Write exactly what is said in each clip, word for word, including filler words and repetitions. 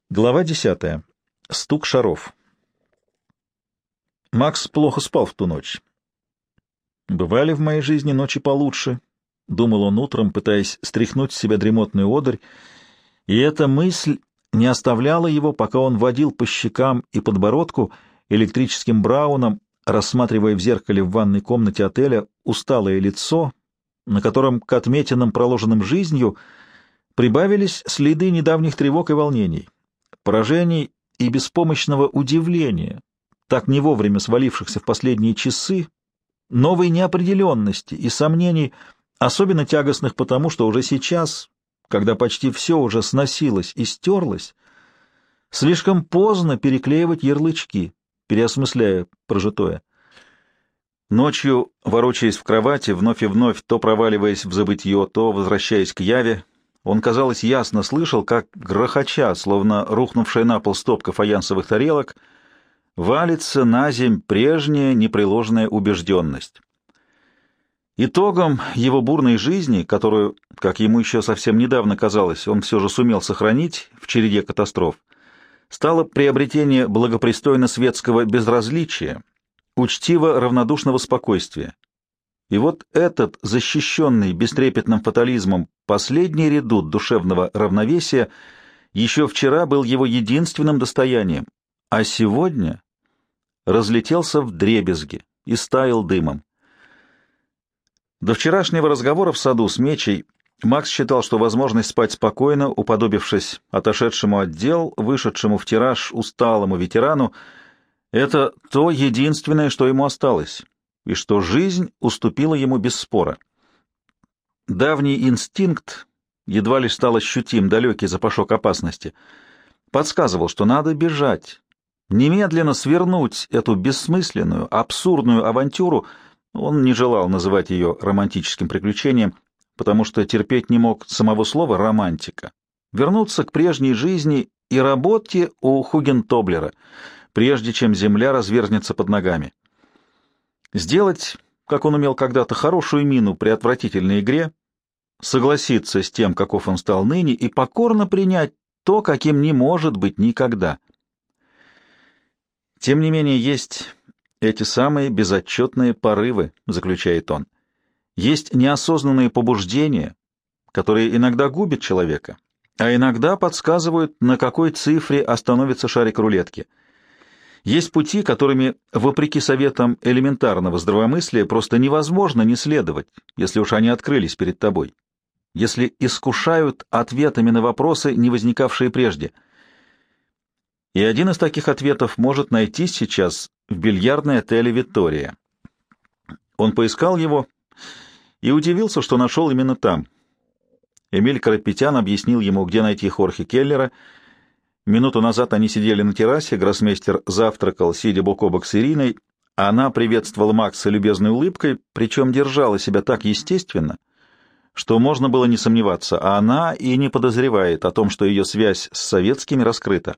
Глава десятая. Стук шаров. Макс плохо спал в ту ночь. «Бывали в моей жизни ночи получше», — думал он утром, пытаясь стряхнуть с себя дремотную одурь, и эта мысль не оставляла его, пока он водил по щекам и подбородку электрическим брауном, рассматривая в зеркале в ванной комнате отеля усталое лицо, на котором к отметинам, проложенным жизнью, прибавились следы недавних тревог и волнений, поражений и беспомощного удивления, так не вовремя свалившихся в последние часы, новой неопределенности и сомнений, особенно тягостных потому, что уже сейчас, когда почти все уже сносилось и стерлось, слишком поздно переклеивать ярлычки, переосмысляя прожитое. Ночью, ворочаясь в кровати, вновь и вновь, то проваливаясь в забытье, то возвращаясь к яве, он, казалось, ясно слышал, как, грохоча, словно рухнувшая на пол стопка фаянсовых тарелок, валится на земь прежняя непреложная убежденность. Итогом его бурной жизни, которую, как ему еще совсем недавно казалось, он все же сумел сохранить в череде катастроф, стало приобретение благопристойно-светского безразличия, учтиво равнодушного спокойствия. И вот этот, защищенный бестрепетным фатализмом, последний редут душевного равновесия еще вчера был его единственным достоянием, а сегодня разлетелся вдребезги и стаял дымом. До вчерашнего разговора в саду с Мечей Макс считал, что возможность спать спокойно, уподобившись отошедшему от дел, вышедшему в тираж усталому ветерану, это то единственное, что ему осталось, и что жизнь уступила ему без спора. Давний инстинкт, едва лишь стал ощутим далекий запашок опасности, подсказывал, что надо бежать, немедленно свернуть эту бессмысленную, абсурдную авантюру. Он не желал называть ее романтическим приключением, потому что терпеть не мог самого слова «романтика». Вернуться к прежней жизни и работе у Хугентоблера, прежде чем земля разверзнется под ногами. Сделать, как он умел когда-то, хорошую мину при отвратительной игре, согласиться с тем, каков он стал ныне, и покорно принять то, каким не может быть никогда. Тем не менее, есть эти самые безотчетные порывы, заключает он. Есть неосознанные побуждения, которые иногда губят человека, а иногда подсказывают, на какой цифре остановится шарик рулетки. Есть пути, которыми, вопреки советам элементарного здравомыслия, просто невозможно не следовать, если уж они открылись перед тобой, если искушают ответами на вопросы, не возникавшие прежде. И один из таких ответов может найтись сейчас в бильярдной отеле «Виктория». Он поискал его и удивился, что нашел именно там. Эмиль Карапетян объяснил ему, где найти Хорхе Келлера. Минуту назад они сидели на террасе, гроссмейстер завтракал, сидя бок о бок с Ириной, а она приветствовала Макса любезной улыбкой, причем держала себя так естественно, что можно было не сомневаться, а она и не подозревает о том, что ее связь с советскими раскрыта.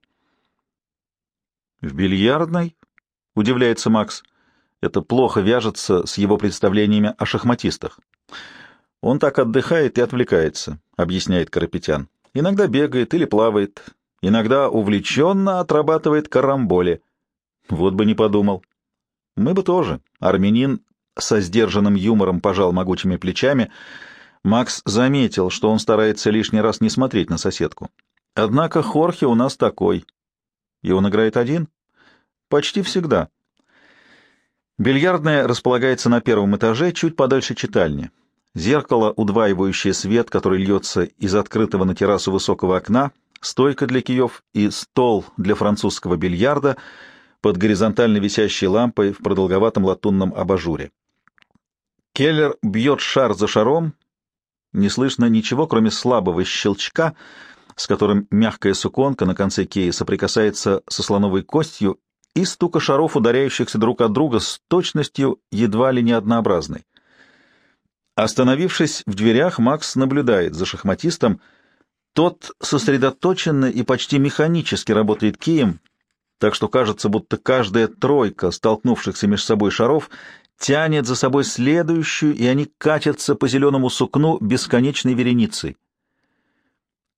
«В бильярдной?» — удивляется Макс. Это плохо вяжется с его представлениями о шахматистах. «Он так отдыхает и отвлекается», — объясняет Карапетян. «Иногда бегает или плавает». Иногда увлеченно отрабатывает карамболи. Вот бы не подумал. Мы бы тоже. Армянин со сдержанным юмором пожал могучими плечами. Макс заметил, что он старается лишний раз не смотреть на соседку. Однако Хорхе у нас такой. И он играет один? Почти всегда. Бильярдная располагается на первом этаже, чуть подальше читальни. Зеркало, удваивающее свет, который льется из открытого на террасу высокого окна, стойка для киев и стол для французского бильярда под горизонтально висящей лампой в продолговатом латунном абажуре. Келлер бьет шар за шаром, не слышно ничего, кроме слабого щелчка, с которым мягкая суконка на конце кея соприкасается со слоновой костью, и стука шаров, ударяющихся друг от друга с точностью едва ли не однообразной. Остановившись в дверях, Макс наблюдает за шахматистом. Тот сосредоточенно и почти механически работает кием, так что кажется, будто каждая тройка столкнувшихся между собой шаров тянет за собой следующую, и они катятся по зеленому сукну бесконечной вереницей.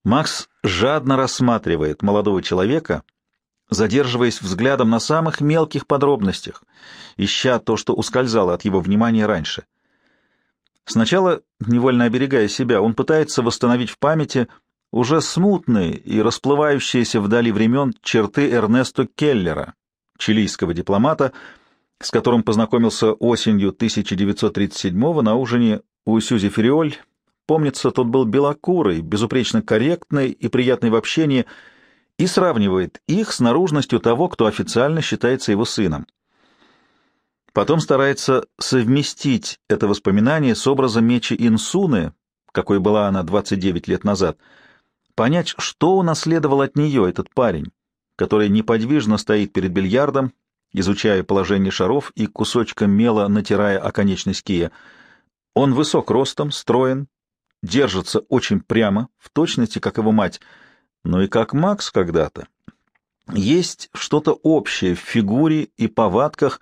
Макс жадно рассматривает молодого человека, задерживаясь взглядом на самых мелких подробностях, ища то, что ускользало от его внимания раньше. Сначала, невольно оберегая себя, он пытается восстановить в памяти уже смутные и расплывающиеся вдали времен черты Эрнесто Келлера, чилийского дипломата, с которым познакомился осенью тысяча девятьсот тридцать седьмого на ужине у Сьюзи Фериоль. Помнится, тот был белокурый, безупречно корректный и приятный в общении, и сравнивает их с наружностью того, кто официально считается его сыном. Потом старается совместить это воспоминание с образом Мечи Инсуны, какой была она двадцать девять лет назад, понять, что унаследовал от нее этот парень, который неподвижно стоит перед бильярдом, изучая положение шаров и кусочком мела натирая оконечность кия. Он высок ростом, строен, держится очень прямо, в точности, как его мать, но и как Макс когда-то. Есть что-то общее в фигуре и повадках,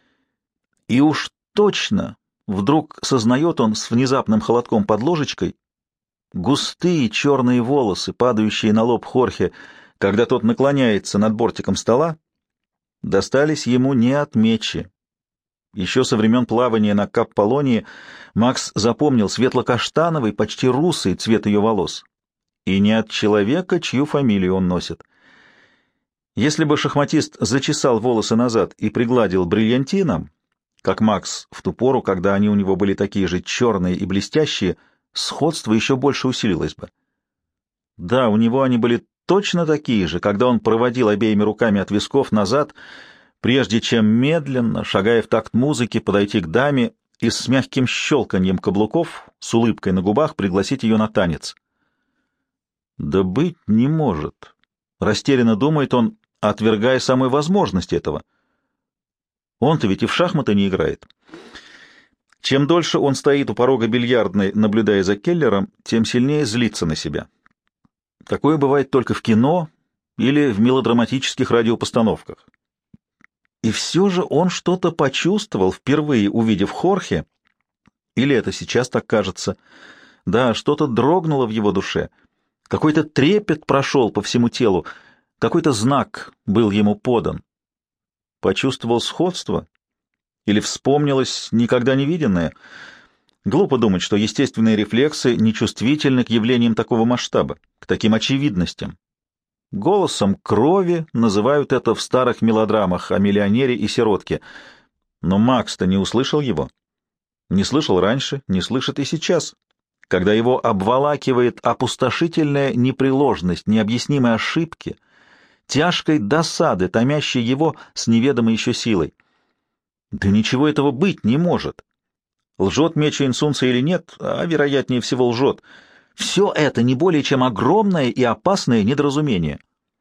и уж точно вдруг сознает он с внезапным холодком под ложечкой густые черные волосы, падающие на лоб Хорхе, когда тот наклоняется над бортиком стола, достались ему не от Мечи. Еще со времен плавания на Кап-Полонии Макс запомнил светло-каштановый, почти русый цвет ее волос. И не от человека, чью фамилию он носит. Если бы шахматист зачесал волосы назад и пригладил бриллиантином, как Макс в ту пору, когда они у него были такие же черные и блестящие, сходство еще больше усилилось бы. Да, у него они были точно такие же, когда он проводил обеими руками от висков назад, прежде чем медленно, шагая в такт музыки, подойти к даме и с мягким щелканьем каблуков, с улыбкой на губах, пригласить ее на танец. Да быть не может. Растерянно думает он, отвергая самую возможность этого. Он-то ведь и в шахматы не играет. Чем дольше он стоит у порога бильярдной, наблюдая за Келлером, тем сильнее злится на себя. Такое бывает только в кино или в мелодраматических радиопостановках. И все же он что-то почувствовал, впервые увидев Хорхе, или это сейчас так кажется. Да, что-то дрогнуло в его душе, какой-то трепет прошел по всему телу, какой-то знак был ему подан. Почувствовал сходство? Или вспомнилось никогда не виденное? Глупо думать, что естественные рефлексы нечувствительны к явлениям такого масштаба, к таким очевидностям. Голосом крови называют это в старых мелодрамах о миллионере и сиротке. Но Макс-то не услышал его. Не слышал раньше, не слышит и сейчас, когда его обволакивает опустошительная непреложность, необъяснимой ошибки, тяжкой досады, томящей его с неведомой еще силой. Да ничего этого быть не может. Лжет Мечи Инсунца или нет, а вероятнее всего лжет. Все это не более чем огромное и опасное недоразумение.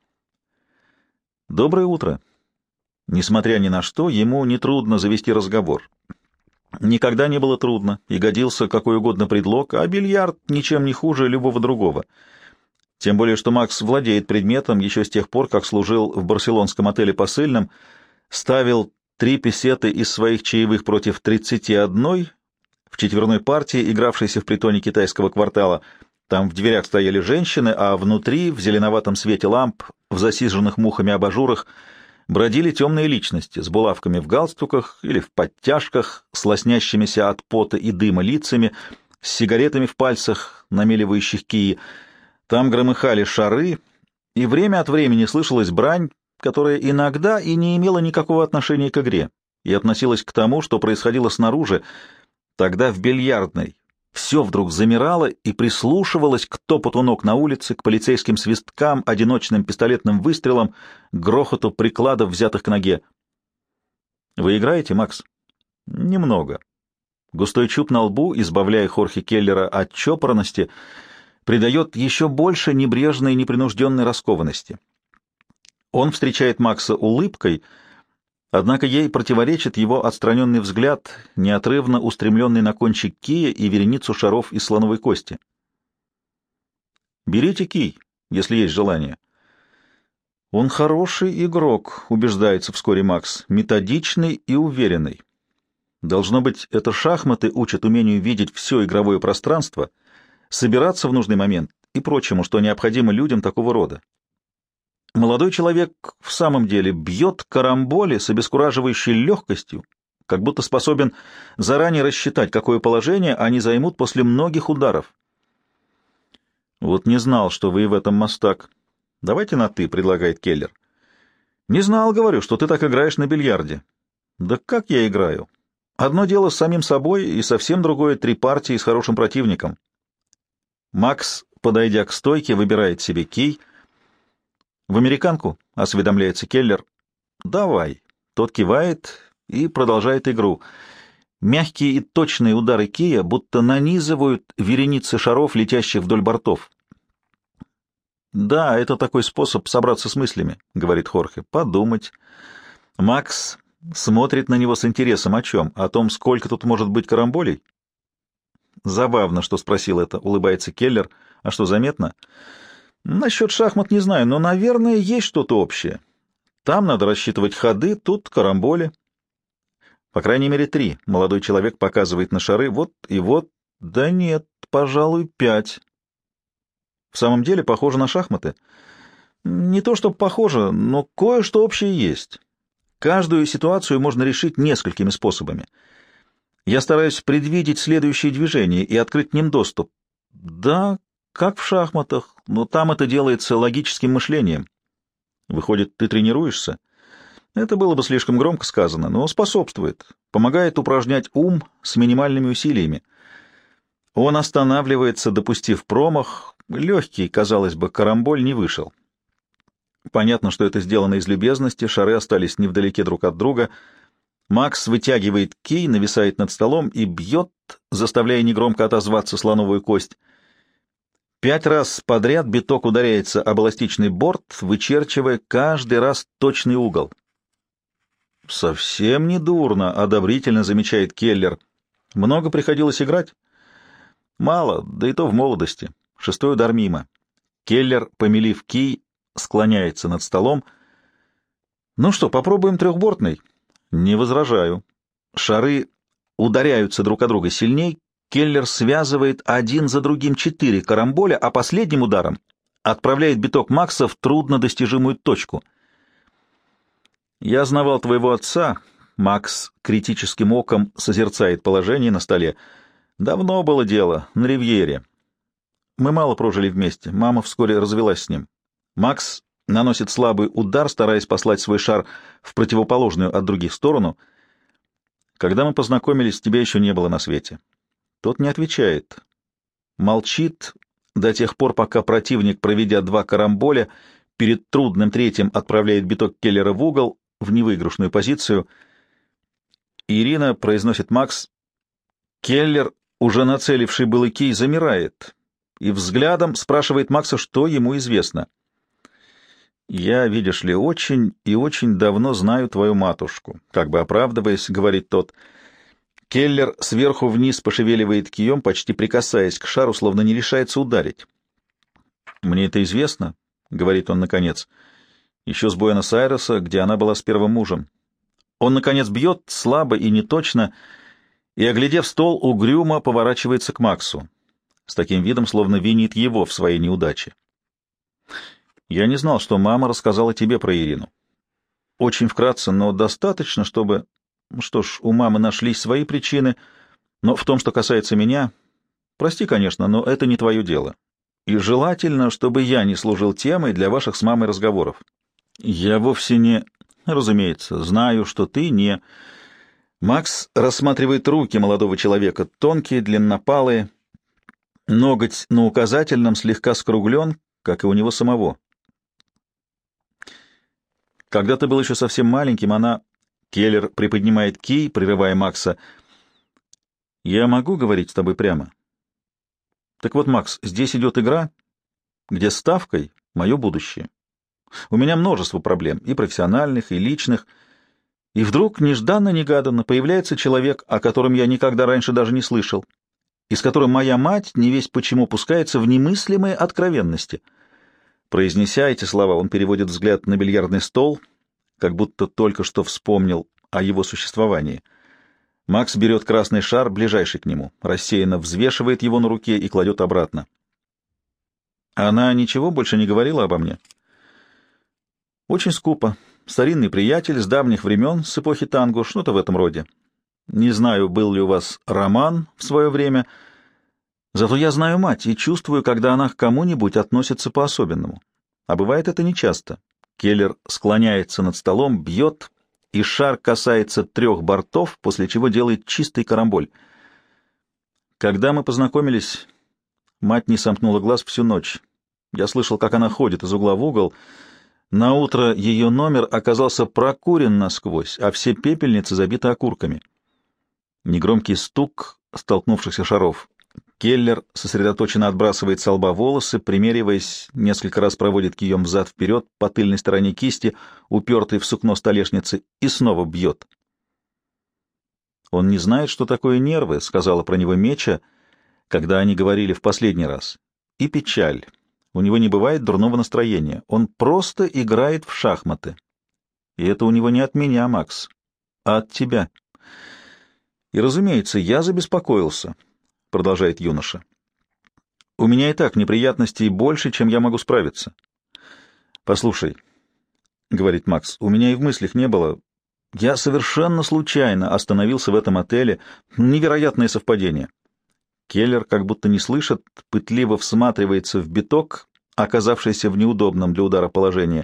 Доброе утро. Несмотря ни на что, ему нетрудно завести разговор. Никогда не было трудно, и годился какой угодно предлог, а бильярд ничем не хуже любого другого. Тем более, что Макс владеет предметом еще с тех пор, как служил в барселонском отеле посыльным, ставил три песеты из своих чаевых против тридцати одной в четверной партии, игравшейся в притоне китайского квартала. Там в дверях стояли женщины, а внутри, в зеленоватом свете ламп, в засиженных мухами абажурах, бродили темные личности с булавками в галстуках или в подтяжках, с лоснящимися от пота и дыма лицами, с сигаретами в пальцах, намеливающих кии. Там громыхали шары, и время от времени слышалась брань, которая иногда и не имела никакого отношения к игре, и относилась к тому, что происходило снаружи. Тогда в бильярдной все вдруг замирало и прислушивалось к топоту ног на улице, к полицейским свисткам, одиночным пистолетным выстрелам, к грохоту прикладов, взятых к ноге. «Вы играете, Макс?» «Немного». Густой чуб на лбу, избавляя Хорхе Келлера от чопорности, придает еще больше небрежной, непринужденной раскованности. Он встречает Макса улыбкой, однако ей противоречит его отстраненный взгляд, неотрывно устремленный на кончик кия и вереницу шаров из слоновой кости. «Берите кий, если есть желание». «Он хороший игрок», — убеждается вскоре Макс, — «методичный и уверенный. Должно быть, это шахматы учат умению видеть все игровое пространство, собираться в нужный момент и прочему, что необходимо людям такого рода. Молодой человек в самом деле бьет карамболи с обескураживающей легкостью, как будто способен заранее рассчитать, какое положение они займут после многих ударов. «Вот не знал, что вы в этом мастак. Давайте на «ты», — предлагает Келлер. «Не знал, говорю, что ты так играешь на бильярде». «Да как я играю? Одно дело с самим собой, и совсем другое — три партии с хорошим противником». Макс, подойдя к стойке, выбирает себе кий. «В американку?» — осведомляется Келлер. «Давай». Тот кивает и продолжает игру. Мягкие и точные удары кия будто нанизывают вереницы шаров, летящих вдоль бортов. «Да, это такой способ собраться с мыслями», — говорит Хорхе. «Подумать». Макс смотрит на него с интересом. О чем? О том, сколько тут может быть карамболей? «Забавно, что спросил это», — улыбается Келлер. «А что, заметно?» «Насчет шахмат не знаю, но, наверное, есть что-то общее. Там надо рассчитывать ходы, тут карамболи». «По крайней мере, три», — молодой человек показывает на шары. «Вот и вот». «Да нет, пожалуй, пять». «В самом деле похоже на шахматы?» «Не то чтобы похоже, но кое-что общее есть. Каждую ситуацию можно решить несколькими способами. Я стараюсь предвидеть следующие движения и открыть к ним доступ. Да, как в шахматах, но там это делается логическим мышлением». «Выходит, ты тренируешься?» Это было бы слишком громко сказано, но способствует, помогает упражнять ум с минимальными усилиями. Он останавливается, допустив промах. Легкий, казалось бы, карамболь не вышел. Понятно, что это сделано из любезности, шары остались невдалеке друг от друга. Макс вытягивает кий, нависает над столом и бьет, заставляя негромко отозваться слоновую кость. Пять раз подряд биток ударяется об эластичный борт, вычерчивая каждый раз точный угол. «Совсем не дурно», — одобрительно замечает Келлер. «Много приходилось играть?» «Мало, да и то в молодости. Шестой удар мимо». Келлер, помелив кий, склоняется над столом. «Ну что, попробуем трехбортный?» «Не возражаю». Шары ударяются друг о друга сильней. Келлер связывает один за другим четыре карамболя, а последним ударом отправляет биток Макса в труднодостижимую точку. «Я знавал твоего отца», — Макс критическим оком созерцает положение на столе. «Давно было дело, на Ривьере. Мы мало прожили вместе, мама вскоре развелась с ним». Макс наносит слабый удар, стараясь послать свой шар в противоположную от других сторону. «Когда мы познакомились, тебя еще не было на свете». Тот не отвечает. Молчит до тех пор, пока противник, проведя два карамболя, перед трудным третьим отправляет биток Келлера в угол, в невыигрышную позицию. «Ирина», — произносит Макс. Келлер, уже нацеливший было кий, замирает и взглядом спрашивает Макса, что ему известно. «Я, видишь ли, очень и очень давно знаю твою матушку», — как бы оправдываясь, говорит тот. Келлер сверху вниз пошевеливает кием, почти прикасаясь к шару, словно не решается ударить. «Мне это известно», — говорит он наконец, — «еще с Буэнос-Айреса, где она была с первым мужем». Он, наконец, бьет слабо и неточно, и, оглядев стол, угрюмо поворачивается к Максу, с таким видом, словно винит его в своей неудаче. «Я не знал, что мама рассказала тебе про Ирину. Очень вкратце, но достаточно, чтобы... Что ж, у мамы нашлись свои причины, но в том, что касается меня... Прости, конечно, но это не твое дело. И желательно, чтобы я не служил темой для ваших с мамой разговоров. Я вовсе не... Разумеется, знаю, что ты не...» Макс рассматривает руки молодого человека, тонкие, длиннопалые. Ноготь на указательном слегка скруглен, как и у него самого. «Когда ты был еще совсем маленьким, она...» Келлер приподнимает кий, прерывая Макса. «Я могу говорить с тобой прямо?» «Так вот, Макс, здесь идет игра, где ставкой мое будущее. У меня множество проблем, и профессиональных, и личных, и вдруг нежданно-негаданно появляется человек, о котором я никогда раньше даже не слышал, и с которым моя мать, не весть почему, пускается в немыслимые откровенности». Произнеся эти слова, он переводит взгляд на бильярдный стол, как будто только что вспомнил о его существовании. Макс берет красный шар, ближайший к нему, рассеянно взвешивает его на руке и кладет обратно. Она ничего больше не говорила обо мне? Очень скупо. Старинный приятель с давних времен, с эпохи танго, что-то в этом роде. Не знаю, был ли у вас роман в свое время, зато я знаю мать и чувствую, когда она к кому-нибудь относится по-особенному. А бывает это нечасто. Келлер склоняется над столом, бьет, и шар касается трех бортов, после чего делает чистый карамболь. Когда мы познакомились, мать не сомкнула глаз всю ночь. Я слышал, как она ходит из угла в угол. Наутро ее номер оказался прокурен насквозь, а все пепельницы забиты окурками. Негромкий стук столкнувшихся шаров. Келлер сосредоточенно отбрасывает со лба волосы, примериваясь, несколько раз проводит кием взад-вперед по тыльной стороне кисти, упертой в сукно столешницы, и снова бьет. «Он не знает, что такое нервы», — сказала про него Меча, когда они говорили в последний раз. «И печаль. У него не бывает дурного настроения. Он просто играет в шахматы. И это у него не от меня, Макс, а от тебя». «И, разумеется, я забеспокоился», — продолжает юноша. «У меня и так неприятностей больше, чем я могу справиться». «Послушай», — говорит Макс, — «у меня и в мыслях не было. Я совершенно случайно остановился в этом отеле. Невероятное совпадение». Келлер, как будто не слышит, пытливо всматривается в биток, оказавшийся в неудобном для удара положении.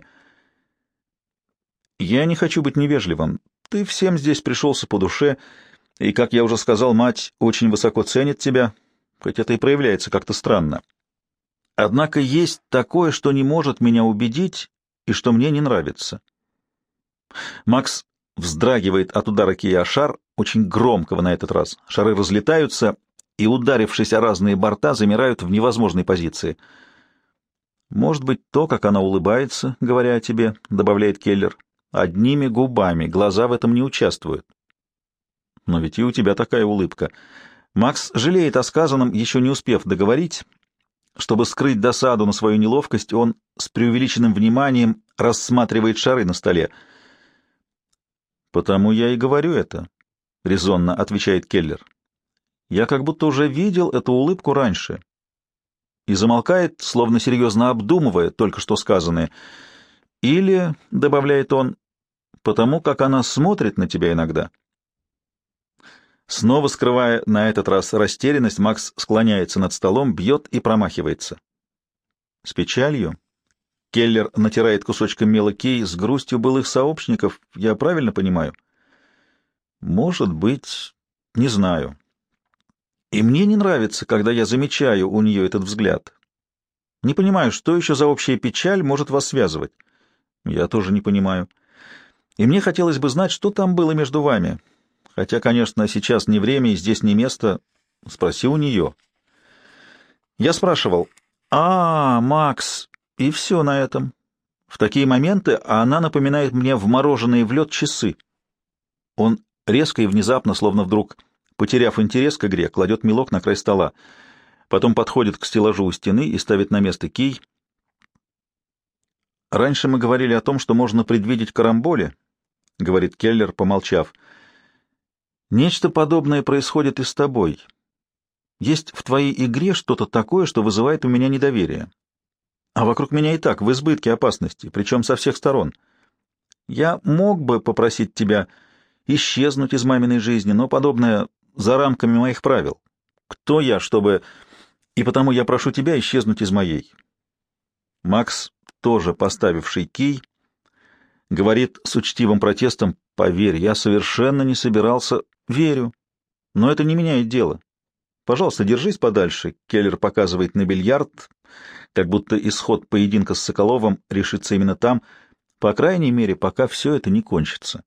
«Я не хочу быть невежливым. Ты всем здесь пришелся по душе, и, как я уже сказал, мать очень высоко ценит тебя, хоть это и проявляется как-то странно. Однако есть такое, что не может меня убедить и что мне не нравится». Макс вздрагивает от удара кии о шар, очень громкого на этот раз. Шары разлетаются и, ударившись о разные борта, замирают в невозможной позиции. «Может быть, то, как она улыбается, говоря о тебе», — добавляет Келлер, — «одними губами, глаза в этом не участвуют». «Но ведь и у тебя такая улыбка». Макс жалеет о сказанном, еще не успев договорить. Чтобы скрыть досаду на свою неловкость, он с преувеличенным вниманием рассматривает шары на столе. «Потому я и говорю это», — резонно отвечает Келлер. «Я как будто уже видел эту улыбку раньше». И замолкает, словно серьезно обдумывая только что сказанное. «Или, — добавляет он, — потому как она смотрит на тебя иногда». Снова скрывая на этот раз растерянность, Макс склоняется над столом, бьет и промахивается. С печалью Келлер натирает кусочком мела кий, с грустью былых сообщников, я правильно понимаю? Может быть, не знаю. И мне не нравится, когда я замечаю у нее этот взгляд. Не понимаю, что еще за общая печаль может вас связывать. Я тоже не понимаю. И мне хотелось бы знать, что там было между вами. Хотя, конечно, сейчас не время и здесь не место. Спроси у нее. Я спрашивал. «А, Макс, и все на этом». В такие моменты она напоминает мне вмороженные в лед часы. Он резко и внезапно, словно вдруг, потеряв интерес к игре, кладет мелок на край стола. Потом подходит к стеллажу у стены и ставит на место кий. «Раньше мы говорили о том, что можно предвидеть карамболи», — говорит Келлер, помолчав. «Нечто подобное происходит и с тобой. Есть в твоей игре что-то такое, что вызывает у меня недоверие. А вокруг меня и так в избытке опасности, причем со всех сторон. Я мог бы попросить тебя исчезнуть из маминой жизни, но подобное за рамками моих правил. Кто я, чтобы... И потому я прошу тебя исчезнуть из моей». Макс, тоже поставивший кий, говорит с учтивым протестом: «Поверь, я совершенно не собирался...» «Верю, но это не меняет дело. Пожалуйста, держись подальше». Келлер показывает на бильярд, как будто исход поединка с Соколовым решится именно там, по крайней мере, пока все это не кончится.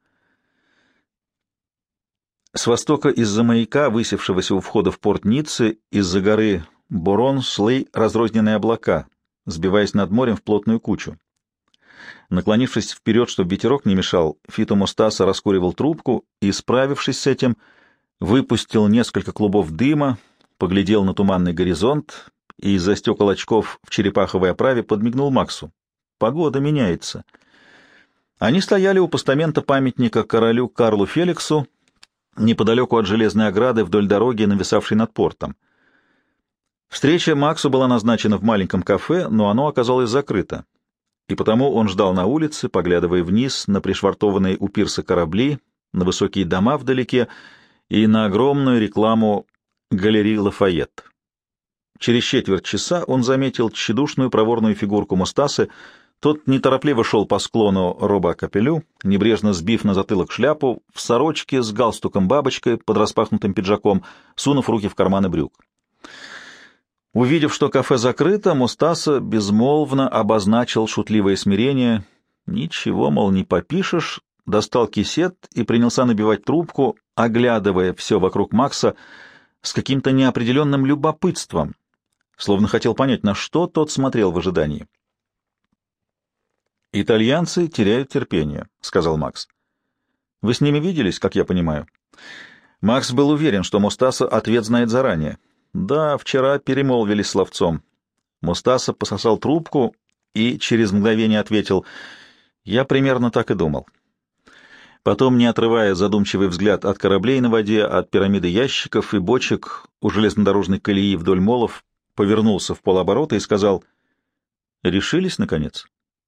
С востока из-за маяка, высевшегося у входа в порт Ниццы, из-за горы Борон шли разрозненные облака, сбиваясь над морем в плотную кучу. Наклонившись вперед, чтобы ветерок не мешал, Фито Мустаса раскуривал трубку и, справившись с этим, выпустил несколько клубов дыма, поглядел на туманный горизонт и из-за стекол очков в черепаховой оправе подмигнул Максу. Погода меняется. Они стояли у постамента памятника королю Карлу Феликсу, неподалеку от железной ограды вдоль дороги, нависавшей над портом. Встреча Максу была назначена в маленьком кафе, но оно оказалось закрыто, и потому он ждал на улице, поглядывая вниз на пришвартованные у пирса корабли, на высокие дома вдалеке и на огромную рекламу галереи Лафайет. Через четверть часа он заметил тщедушную проворную фигурку Мустасы. Тот неторопливо шел по склону Роба-Капелю, небрежно сбив на затылок шляпу, в сорочке с галстуком-бабочкой под распахнутым пиджаком, сунув руки в карманы брюк. Увидев, что кафе закрыто, Мустаса безмолвно обозначил шутливое смирение. Ничего, мол, не попишешь, достал кисет и принялся набивать трубку, оглядывая все вокруг Макса с каким-то неопределенным любопытством, словно хотел понять, на что тот смотрел в ожидании. «Итальянцы теряют терпение», — сказал Макс. «Вы с ними виделись, как я понимаю?» Макс был уверен, что Мустаса ответ знает заранее. «Да, вчера перемолвились словцом». Мустаса пососал трубку и через мгновение ответил: «Я примерно так и думал». Потом, не отрывая задумчивый взгляд от кораблей на воде, от пирамиды ящиков и бочек у железнодорожной колеи вдоль молов, повернулся в полоборота и сказал: «Решились, наконец?»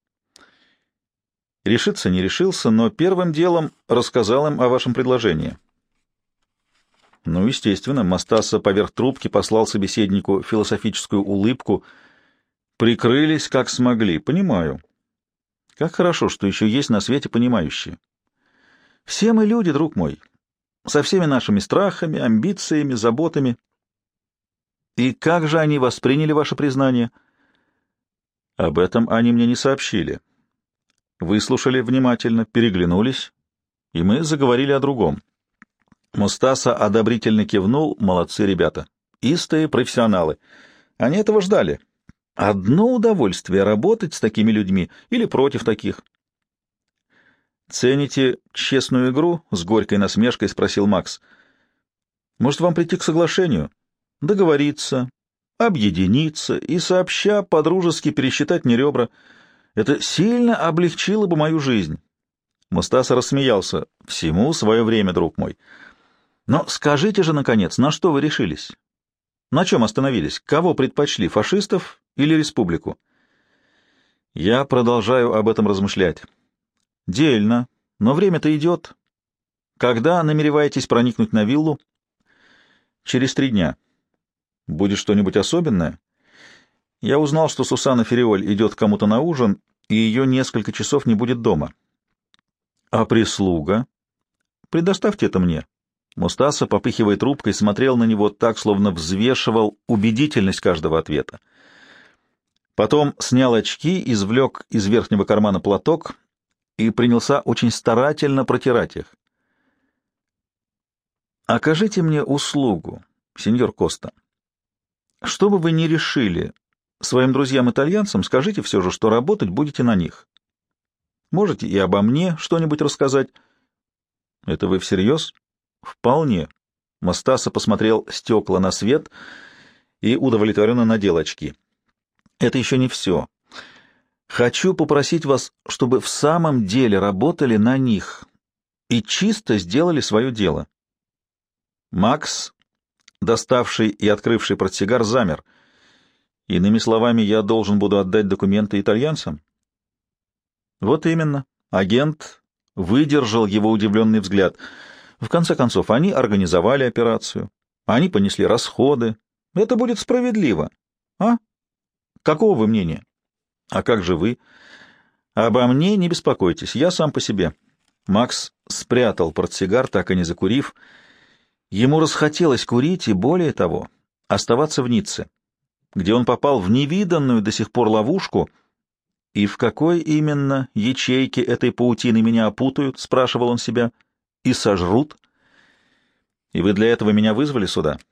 Решиться не решился, но первым делом рассказал им о вашем предложении. Ну, естественно, Мустаса поверх трубки послал собеседнику философическую улыбку. Прикрылись, как смогли. Понимаю. Как хорошо, что еще есть на свете понимающие. Все мы люди, друг мой, со всеми нашими страхами, амбициями, заботами. И как же они восприняли ваше признание? Об этом они мне не сообщили. Выслушали внимательно, переглянулись, и мы заговорили о другом. Мустаса одобрительно кивнул. Молодцы ребята. Истые профессионалы. Они этого ждали. Одно удовольствие — работать с такими людьми или против таких. «Цените честную игру?» — с горькой насмешкой спросил Макс. «Может, вам прийти к соглашению? Договориться, объединиться и сообща по-дружески пересчитать мне ребра. Это сильно облегчило бы мою жизнь». Мустаса рассмеялся. «Всему свое время, друг мой. Но скажите же, наконец, на что вы решились? На чем остановились? Кого предпочли, фашистов или республику?» «Я продолжаю об этом размышлять». «Дельно, но время-то идет. Когда намереваетесь проникнуть на виллу?» «Через три дня». «Будет что-нибудь особенное?» «Я узнал, что Сусанна Фериоль идет к кому-то на ужин, и ее несколько часов не будет дома». «А прислуга?» «Предоставьте это мне». Мустаса, попыхивая трубкой, смотрел на него так, словно взвешивал убедительность каждого ответа. Потом снял очки, извлек из верхнего кармана платок и принялся очень старательно протирать их. «Окажите мне услугу, сеньор Коста. Что бы вы ни решили своим друзьям-итальянцам, скажите все же, что работать будете на них. Можете и обо мне что-нибудь рассказать». «Это вы всерьез?» «Вполне». Мустаса посмотрел стекла на свет и удовлетворенно надел очки. «Это еще не все. Хочу попросить вас, чтобы в самом деле работали на них и чисто сделали свое дело». Макс, доставший и открывший портсигар, замер. «Иными словами, я должен буду отдать документы итальянцам?» «Вот именно». Агент выдержал его удивленный взгляд. «В конце концов, они организовали операцию, они понесли расходы. Это будет справедливо. А? Какого вы мнения?» «А как же вы?» «Обо мне не беспокойтесь, я сам по себе». Макс спрятал портсигар, так и не закурив. Ему расхотелось курить и, более того, оставаться в Ницце, где он попал в невиданную до сих пор ловушку. «И в какой именно ячейке этой паутины меня опутают?» — спрашивал он себя. «И сожрут? И вы для этого меня вызвали сюда?»